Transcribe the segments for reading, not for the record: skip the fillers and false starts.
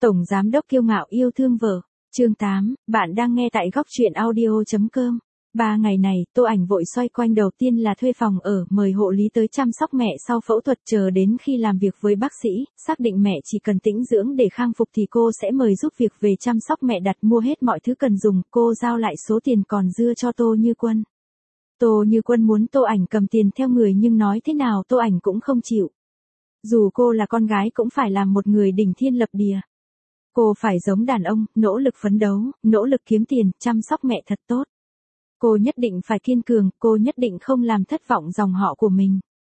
Tổng giám đốc kiêu ngạo yêu thương vợ. Chương 8, bạn đang nghe tại góc truyện audio.com. 3 ngày này, Tô Ảnh vội xoay quanh đầu tiên là thuê phòng ở, mời hộ lý tới chăm sóc mẹ sau phẫu thuật, chờ đến khi làm việc với bác sĩ, xác định mẹ chỉ cần tĩnh dưỡng để khang phục thì cô sẽ mời giúp việc về chăm sóc mẹ, đặt mua hết mọi thứ cần dùng, cô giao lại số tiền còn dư cho Tô Như Quân. Tô Như Quân muốn Tô Ảnh cầm tiền theo người nhưng nói thế nào Tô Ảnh cũng không chịu. Dù cô là con gái cũng phải làm một người đỉnh thiên lập địa. Cô phải giống đàn ông, nỗ lực phấn đấu, nỗ lực kiếm tiền, chăm sóc mẹ thật tốt. Cô nhất định phải kiên cường, cô nhất định không làm thất vọng dòng họ của mình.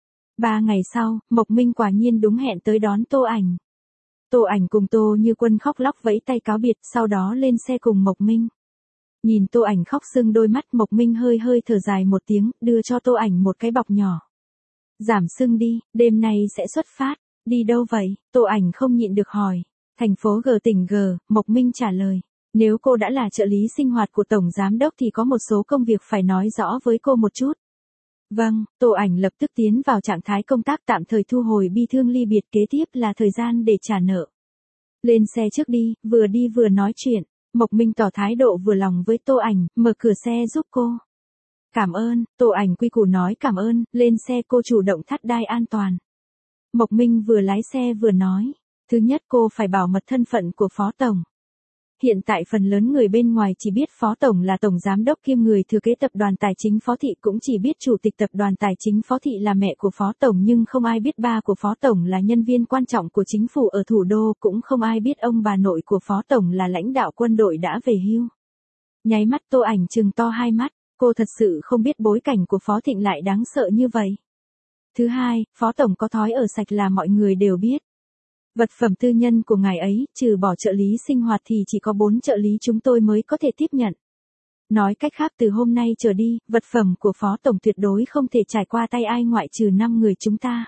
3 ngày sau, Mộc Minh quả nhiên đúng hẹn tới đón Tô Ảnh. Tô Ảnh cùng Tô Như Quân khóc lóc vẫy tay cáo biệt, sau đó lên xe cùng Mộc Minh. Nhìn Tô Ảnh khóc sưng đôi mắt, Mộc Minh hơi thở dài một tiếng, đưa cho Tô Ảnh một cái bọc nhỏ. Giảm sưng đi, đêm nay sẽ xuất phát. Đi đâu vậy? Tô Ảnh không nhịn được hỏi. Thành phố G, tỉnh G, Mộc Minh trả lời. Nếu cô đã là trợ lý sinh hoạt của Tổng Giám đốc thì có một số công việc phải nói rõ với cô một chút. Vâng, Tô Ảnh lập tức tiến vào trạng thái công tác, tạm thời thu hồi bi thương ly biệt, kế tiếp là thời gian để trả nợ. Lên xe trước đi vừa nói chuyện. Mộc Minh tỏ thái độ vừa lòng với Tô Ảnh, mở cửa xe giúp cô. Cảm ơn, Tô Ảnh quy củ nói cảm ơn, lên xe cô chủ động thắt đai an toàn. Mộc Minh vừa lái xe vừa nói. Thứ nhất, cô phải bảo mật thân phận của Phó Tổng. Hiện tại phần lớn người bên ngoài chỉ biết Phó Tổng là Tổng Giám đốc kiêm người thừa kế tập đoàn Tài chính Phó Thị, cũng chỉ biết Chủ tịch tập đoàn Tài chính Phó Thị là mẹ của Phó Tổng, nhưng không ai biết ba của Phó Tổng là nhân viên quan trọng của chính phủ ở thủ đô, cũng không ai biết ông bà nội của Phó Tổng là lãnh đạo quân đội đã về hưu. Nháy mắt Tô Ảnh trừng to hai mắt, cô thật sự không biết bối cảnh của Phó Thịnh lại đáng sợ như vậy. Thứ hai, Phó Tổng có thói ở sạch là mọi người đều biết. Vật phẩm tư nhân của ngài ấy, trừ bỏ trợ lý sinh hoạt thì chỉ có 4 trợ lý chúng tôi mới có thể tiếp nhận. Nói cách khác, từ hôm nay trở đi, vật phẩm của Phó Tổng tuyệt đối không thể trải qua tay ai ngoại trừ 5 người chúng ta.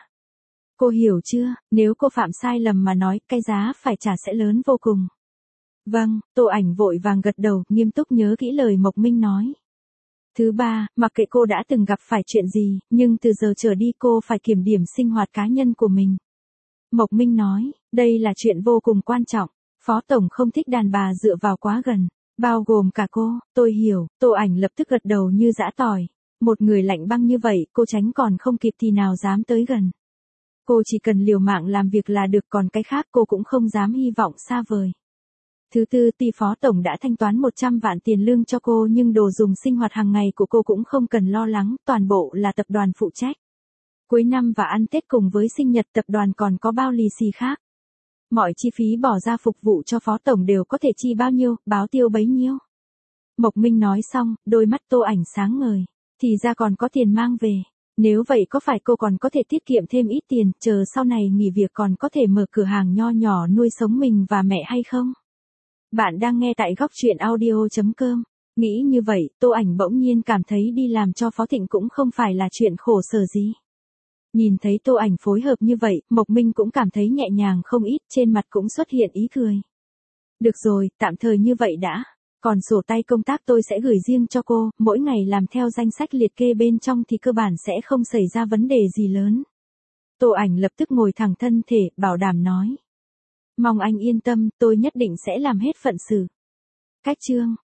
Cô hiểu chưa, nếu cô phạm sai lầm mà nói, cái giá phải trả sẽ lớn vô cùng. Vâng, Tô Ảnh vội vàng gật đầu, nghiêm túc nhớ kỹ lời Mộc Minh nói. Thứ ba, mặc kệ cô đã từng gặp phải chuyện gì, nhưng từ giờ trở đi cô phải kiểm điểm sinh hoạt cá nhân của mình. Mộc Minh nói, đây là chuyện vô cùng quan trọng, Phó Tổng không thích đàn bà dựa vào quá gần, bao gồm cả cô, tôi hiểu, Tô Ảnh lập tức gật đầu như giã tỏi. Một người lạnh băng như vậy, cô tránh còn không kịp thì nào dám tới gần. Cô chỉ cần liều mạng làm việc là được, còn cái khác cô cũng không dám hy vọng xa vời. Thứ tư, tuy Phó Tổng đã thanh toán 100 vạn tiền lương cho cô nhưng đồ dùng sinh hoạt hàng ngày của cô cũng không cần lo lắng, toàn bộ là tập đoàn phụ trách. Cuối năm và ăn Tết cùng với sinh nhật tập đoàn còn có bao lì xì khác. Mọi chi phí bỏ ra phục vụ cho Phó Tổng đều có thể chi bao nhiêu, báo tiêu bấy nhiêu. Mộc Minh nói xong, đôi mắt Tô Ảnh sáng ngời. Thì ra còn có tiền mang về. Nếu vậy có phải cô còn có thể tiết kiệm thêm ít tiền, chờ sau này nghỉ việc còn có thể mở cửa hàng nho nhỏ nuôi sống mình và mẹ hay không? Bạn đang nghe tại góc truyện audio.com. Nghĩ như vậy, Tô Ảnh bỗng nhiên cảm thấy đi làm cho Phó Thịnh cũng không phải là chuyện khổ sở gì. Nhìn thấy Tô Ảnh phối hợp như vậy, Mộc Minh cũng cảm thấy nhẹ nhàng không ít, trên mặt cũng xuất hiện ý cười. Được rồi, tạm thời như vậy đã. Còn sổ tay công tác tôi sẽ gửi riêng cho cô, mỗi ngày làm theo danh sách liệt kê bên trong thì cơ bản sẽ không xảy ra vấn đề gì lớn. Tô Ảnh lập tức ngồi thẳng thân thể, bảo đảm nói. Mong anh yên tâm, tôi nhất định sẽ làm hết phận sự. Cách chương.